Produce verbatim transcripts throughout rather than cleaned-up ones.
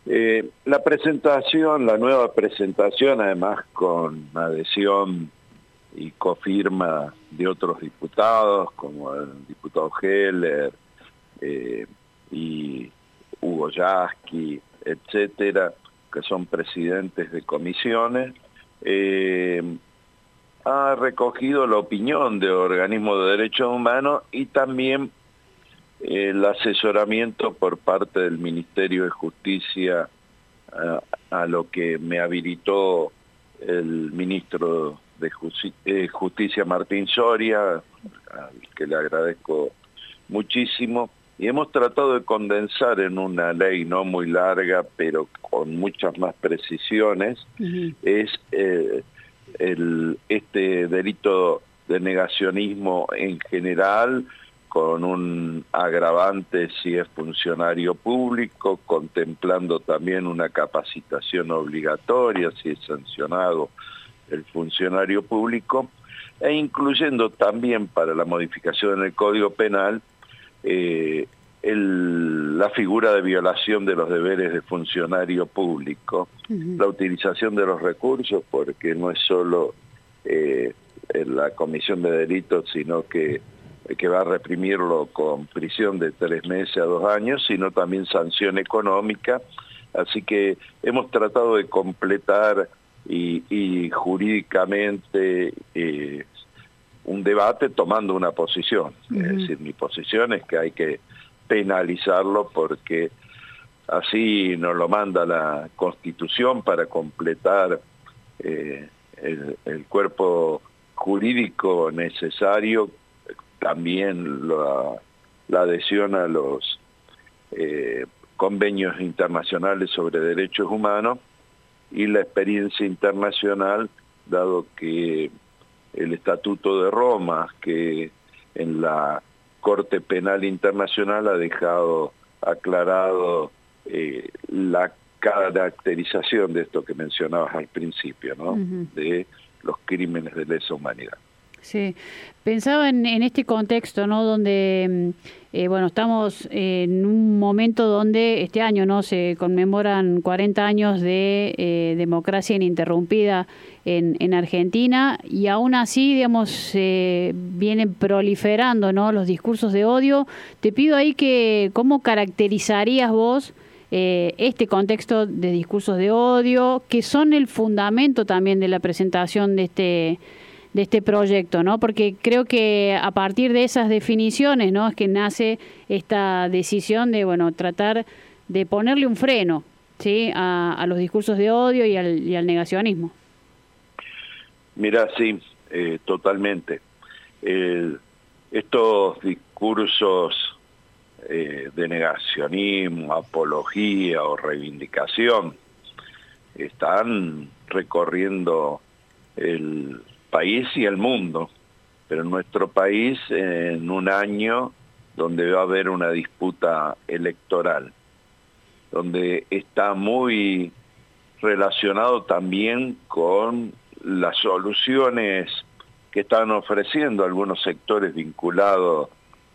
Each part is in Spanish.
Eh, la presentación, la nueva presentación, además con adhesión y cofirma de otros diputados, como el diputado Heller eh, y Hugo Yasky, etcétera, que son presidentes de comisiones, eh, ha recogido la opinión de organismos de derechos humanos y también el asesoramiento por parte del Ministerio de Justicia a, a lo que me habilitó el ministro de Justi- eh, Justicia Martín Soria, al que le agradezco muchísimo, y hemos tratado de condensar en una ley no muy larga, pero con muchas más precisiones, uh-huh. es eh, el, este delito de negacionismo en general, con un agravante si es funcionario público, contemplando también una capacitación obligatoria si es sancionado el funcionario público, e incluyendo también para la modificación en el Código Penal eh, el, la figura de violación de los deberes de funcionario público, uh-huh. la utilización de los recursos, porque no es solo eh, la comisión de delitos, sino que que va a reprimirlo con prisión de tres meses a dos años, sino también sanción económica. Así que hemos tratado de completar y, y jurídicamente eh, un debate tomando una posición. Uh-huh. Es decir, mi posición es que hay que penalizarlo porque así nos lo manda la Constitución para completar eh, el, el cuerpo jurídico necesario, también la, la adhesión a los eh, convenios internacionales sobre derechos humanos y la experiencia internacional, dado que el Estatuto de Roma, que en la Corte Penal Internacional ha dejado aclarado eh, la caracterización de esto que mencionabas al principio, ¿no? Uh-huh. De los crímenes de lesa humanidad. Sí, pensaba en, en este contexto, ¿no? Donde, eh, bueno, estamos en un momento donde este año, ¿no? Se conmemoran cuarenta años de eh, democracia ininterrumpida en, en Argentina y aún así, digamos, eh, vienen proliferando, ¿no? Los discursos de odio. Te pido ahí que, ¿cómo caracterizarías vos eh, este contexto de discursos de odio, que son el fundamento también de la presentación de este de este proyecto, ¿no? Porque creo que a partir de esas definiciones, ¿no? Es que nace esta decisión de, bueno, tratar de ponerle un freno, ¿sí? A, a los discursos de odio y al, y al negacionismo. Mira, sí, eh, totalmente. Eh, estos discursos eh, de negacionismo, apología o reivindicación están recorriendo el país y el mundo, pero en nuestro país en un año donde va a haber una disputa electoral, donde está muy relacionado también con las soluciones que están ofreciendo algunos sectores vinculados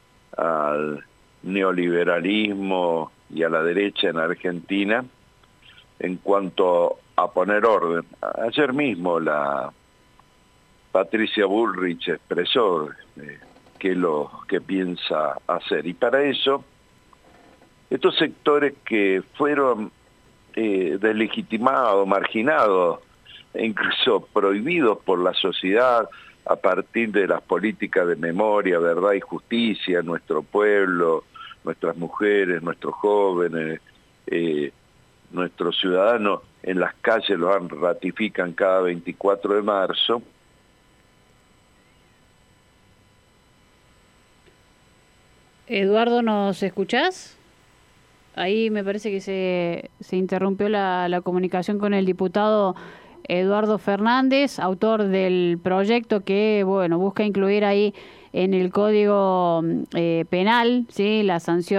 al neoliberalismo y a la derecha en Argentina en cuanto a poner orden. Ayer mismo la Patricia Bullrich expresó eh, qué lo que piensa hacer. Y para eso, estos sectores que fueron eh, deslegitimados, marginados e incluso prohibidos por la sociedad a partir de las políticas de memoria, verdad y justicia, nuestro pueblo, nuestras mujeres, nuestros jóvenes, eh, nuestros ciudadanos en las calles lo ratifican cada veinticuatro de marzo, Eduardo, ¿nos escuchás? Ahí me parece que se, se interrumpió la, la comunicación con el diputado Eduardo Fernández, autor del proyecto que, bueno, busca incluir ahí en el Código eh, Penal, ¿sí? La sanción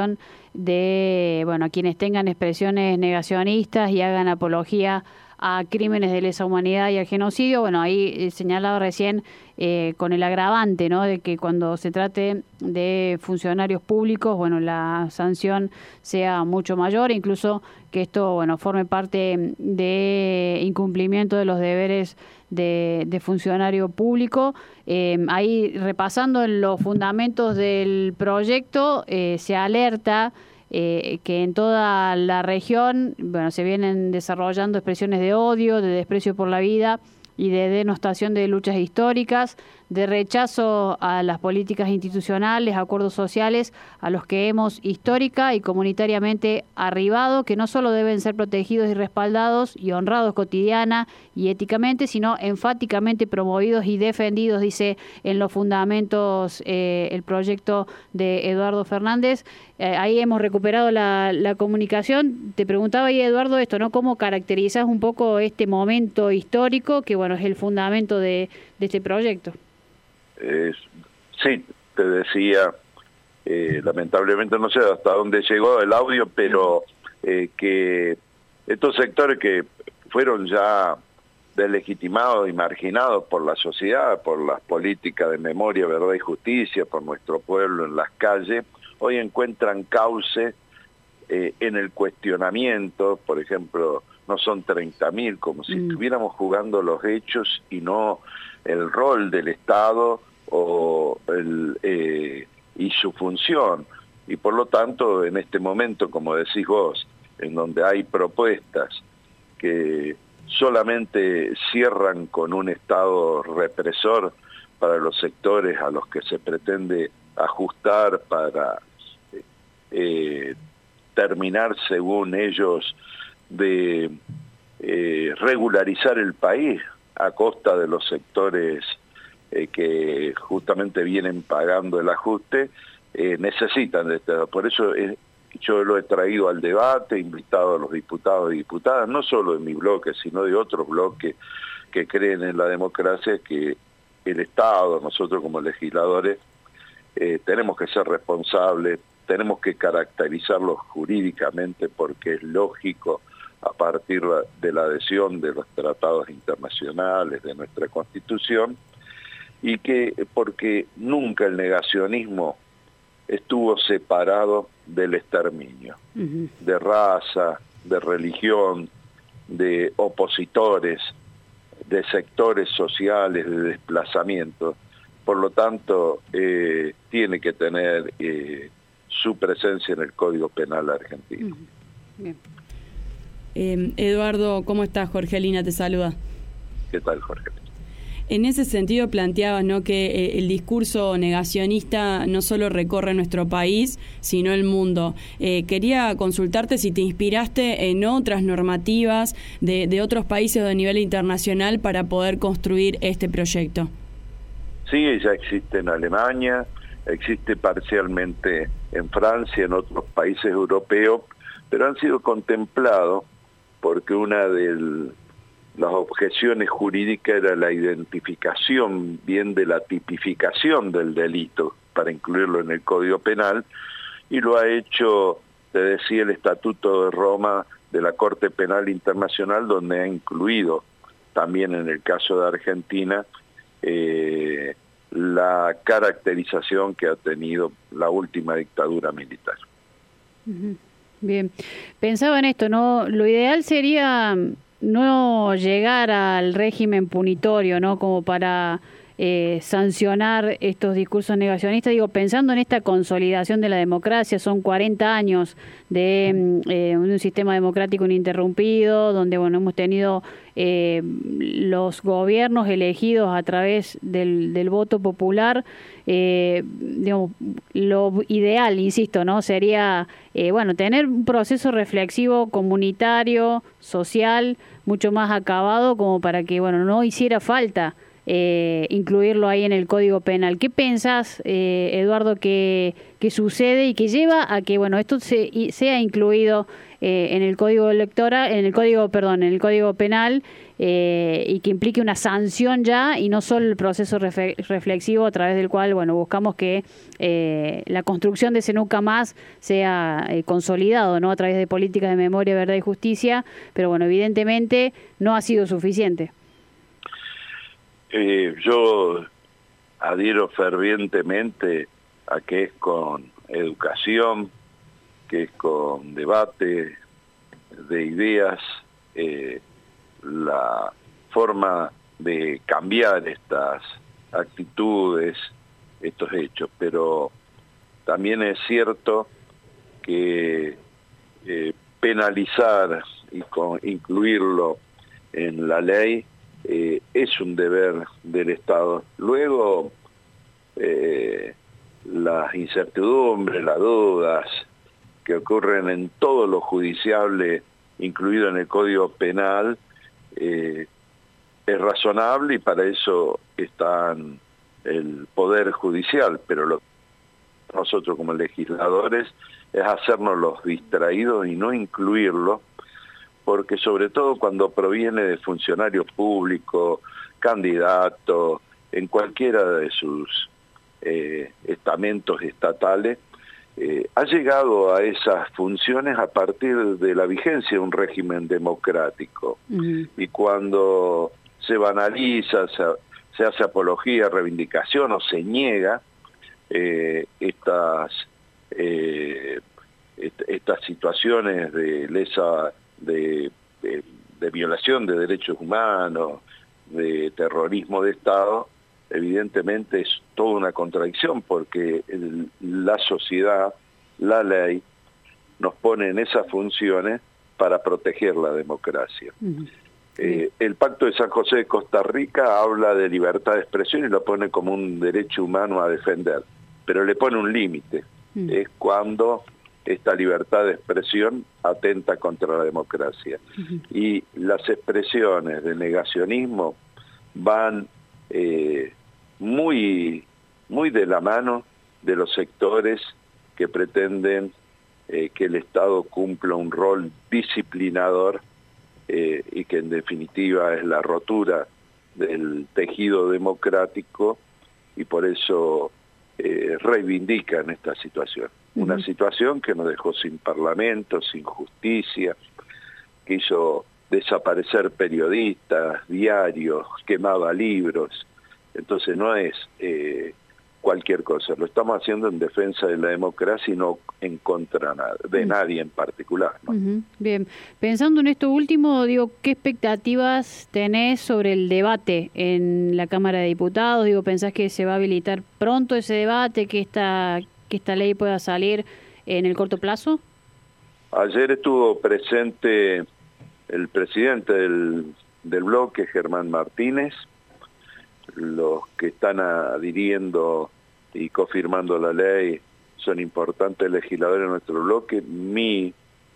de, bueno, a quienes tengan expresiones negacionistas y hagan apología a crímenes de lesa humanidad y al genocidio. Bueno, ahí eh, señalado recién eh, con el agravante, ¿no?, de que cuando se trate de funcionarios públicos, bueno, la sanción sea mucho mayor, incluso que esto, bueno, forme parte de incumplimiento de los deberes de, de funcionario público. Eh, ahí, repasando en los fundamentos del proyecto, eh, se alerta Eh, que en toda la región, bueno, se vienen desarrollando expresiones de odio, de desprecio por la vida y de denostación de luchas históricas, de rechazo a las políticas institucionales, acuerdos sociales a los que hemos histórica y comunitariamente arribado, que no solo deben ser protegidos y respaldados y honrados cotidiana y éticamente, sino enfáticamente promovidos y defendidos, dice en los fundamentos eh, el proyecto de Eduardo Fernández. Eh, ahí hemos recuperado la, la comunicación. Te preguntaba ahí, Eduardo, esto, ¿no? ¿Cómo caracterizas un poco este momento histórico que, bueno, es el fundamento de, de este proyecto? Eh, sí, te decía, eh, lamentablemente no sé hasta dónde llegó el audio, pero eh, que estos sectores que fueron ya deslegitimados y marginados por la sociedad, por las políticas de memoria, verdad y justicia, por nuestro pueblo en las calles, hoy encuentran cauce eh, en el cuestionamiento. Por ejemplo, no son treinta mil, como si mm. estuviéramos jugando los hechos y no el rol del Estado o el, eh, y su función. Y por lo tanto, en este momento, como decís vos, en donde hay propuestas que solamente cierran con un Estado represor para los sectores a los que se pretende ajustar para eh, terminar, según ellos, de eh, regularizar el país a costa de los sectores eh, que justamente vienen pagando el ajuste, eh, necesitan de este. Por eso eh, yo lo he traído al debate, invitado a los diputados y diputadas, no solo de mi bloque, sino de otros bloques que creen en la democracia, que el Estado, nosotros como legisladores, eh, tenemos que ser responsables, tenemos que caracterizarlo jurídicamente porque es lógico a partir de la adhesión de los tratados internacionales, de nuestra Constitución, y que porque nunca el negacionismo estuvo separado del exterminio, uh-huh. de raza, de religión, de opositores, de sectores sociales, de desplazamiento. Por lo tanto, eh, tiene que tener eh, su presencia en el Código Penal argentino. Uh-huh. Bien. Eh, Eduardo, ¿cómo estás? Jorgelina te saluda. ¿Qué tal, Jorgelina? En ese sentido planteabas, ¿no?, que eh, el discurso negacionista no solo recorre nuestro país, sino el mundo. Eh, quería consultarte si te inspiraste en otras normativas de, de otros países o de nivel internacional para poder construir este proyecto. Sí, ya existe en Alemania, existe parcialmente en Francia, en otros países europeos, pero han sido contemplados porque una de las objeciones jurídicas era la identificación bien de la tipificación del delito para incluirlo en el Código Penal, y lo ha hecho, te decía, el Estatuto de Roma de la Corte Penal Internacional, donde ha incluido también en el caso de Argentina eh, la caracterización que ha tenido la última dictadura militar. Uh-huh. Bien, pensaba en esto, ¿no? Lo ideal sería no llegar al régimen punitorio, ¿no?, como para eh, sancionar estos discursos negacionistas. Digo, pensando en esta consolidación de la democracia, son cuarenta años de eh, un sistema democrático ininterrumpido, donde, bueno, hemos tenido eh, los gobiernos elegidos a través del, del voto popular. Eh, digamos, lo ideal, insisto, ¿no?, sería eh, bueno, tener un proceso reflexivo comunitario, social, mucho más acabado, como para que, bueno, no hiciera falta eh, incluirlo ahí en el Código Penal. ¿Qué pensás, eh, Eduardo, que, que sucede y que lleva a que, bueno, esto se, sea incluido eh, en el Código Electoral, en el Código, perdón, en el Código Penal, eh, y que implique una sanción ya y no solo el proceso refe reflexivo a través del cual, bueno, buscamos que eh, la construcción de ese nunca más sea eh, consolidado, ¿no? A través de políticas de memoria, verdad y justicia, pero bueno, evidentemente no ha sido suficiente. Eh, yo adhiero fervientemente a que es con educación, que es con debate de ideas, eh, la forma de cambiar estas actitudes, estos hechos, pero también es cierto que eh, penalizar y con, incluirlo en la ley eh, es un deber del Estado. Luego, eh, las incertidumbres, las dudas que ocurren en todo lo judiciable, incluido en el Código Penal, eh, es razonable y para eso está el Poder Judicial, pero lo nosotros como legisladores es hacernos los distraídos y no incluirlo, porque sobre todo cuando proviene de funcionarios públicos, candidatos, en cualquiera de sus eh, estamentos estatales, eh, ha llegado a esas funciones a partir de la vigencia de un régimen democrático. Uh-huh. Y cuando se banaliza, se, se hace apología, reivindicación o se niega eh, estas, eh, est estas situaciones de lesa de, de, de violación de derechos humanos, de terrorismo de Estado, evidentemente es toda una contradicción porque el, la sociedad, la ley, nos pone en esas funciones para proteger la democracia. Uh-huh. Eh, el Pacto de San José de Costa Rica habla de libertad de expresión y lo pone como un derecho humano a defender, pero le pone un límite. Mm. Es cuando esta libertad de expresión atenta contra la democracia. Uh-huh. Y las expresiones de negacionismo van eh, muy, muy de la mano de los sectores que pretenden eh, que el Estado cumpla un rol disciplinador Eh, y que en definitiva es la rotura del tejido democrático y por eso eh, reivindican esta situación. Uh-huh. Una situación que nos dejó sin parlamento, sin justicia, que hizo desaparecer periodistas, diarios, quemaba libros. Entonces no es eh, cualquier cosa, lo estamos haciendo en defensa de la democracia y no en contra de nadie en particular, ¿no? Uh-huh. Bien, pensando en esto último, digo, ¿qué expectativas tenés sobre el debate en la Cámara de Diputados? Digo, ¿pensás que se va a habilitar pronto ese debate, que esta, que esta ley pueda salir en el corto plazo? Ayer estuvo presente el presidente del, del bloque, Germán Martínez. Los que están adhiriendo y confirmando la ley son importantes legisladores de nuestro bloque. Mi,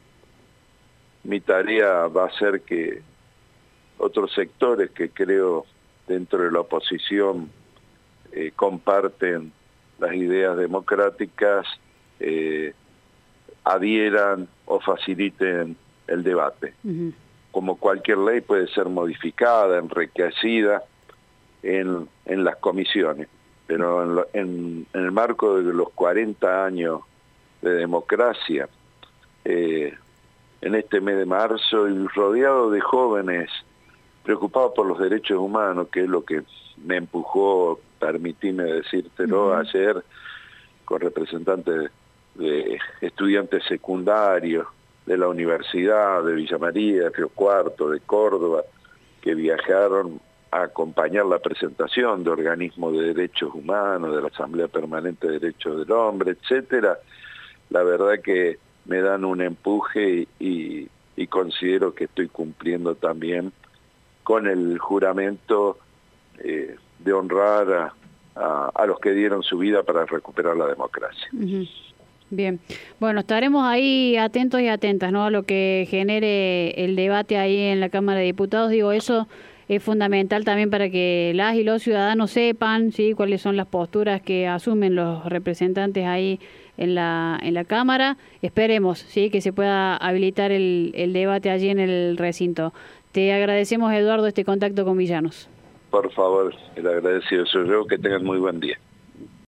mi tarea va a ser que otros sectores que creo dentro de la oposición eh, comparten las ideas democráticas, eh, adhieran o faciliten el debate. Uh-huh. Como cualquier ley puede ser modificada, enriquecida, En, en las comisiones, pero en, lo, en, en el marco de los cuarenta años de democracia, eh, en este mes de marzo, y rodeado de jóvenes preocupados por los derechos humanos, que es lo que me empujó, permitíme decírtelo, uh-huh. ayer, con representantes de estudiantes secundarios de la Universidad de Villa María, de Río Cuarto, de Córdoba, que viajaron a acompañar la presentación de organismos de derechos humanos, de la Asamblea Permanente de Derechos del Hombre, etcétera. La verdad que me dan un empuje y, y, y considero que estoy cumpliendo también con el juramento eh, de honrar a, a, a los que dieron su vida para recuperar la democracia. Uh-huh. Bien, bueno, estaremos ahí atentos y atentas, ¿no?, a lo que genere el debate ahí en la Cámara de Diputados. Digo, eso es fundamental también para que las y los ciudadanos sepan, ¿sí?, cuáles son las posturas que asumen los representantes ahí en la en la Cámara. Esperemos, ¿sí?, que se pueda habilitar el, el debate allí en el recinto. Te agradecemos, Eduardo, este contacto con Villanos. Por favor, el agradecido soy yo, que tengan muy buen día.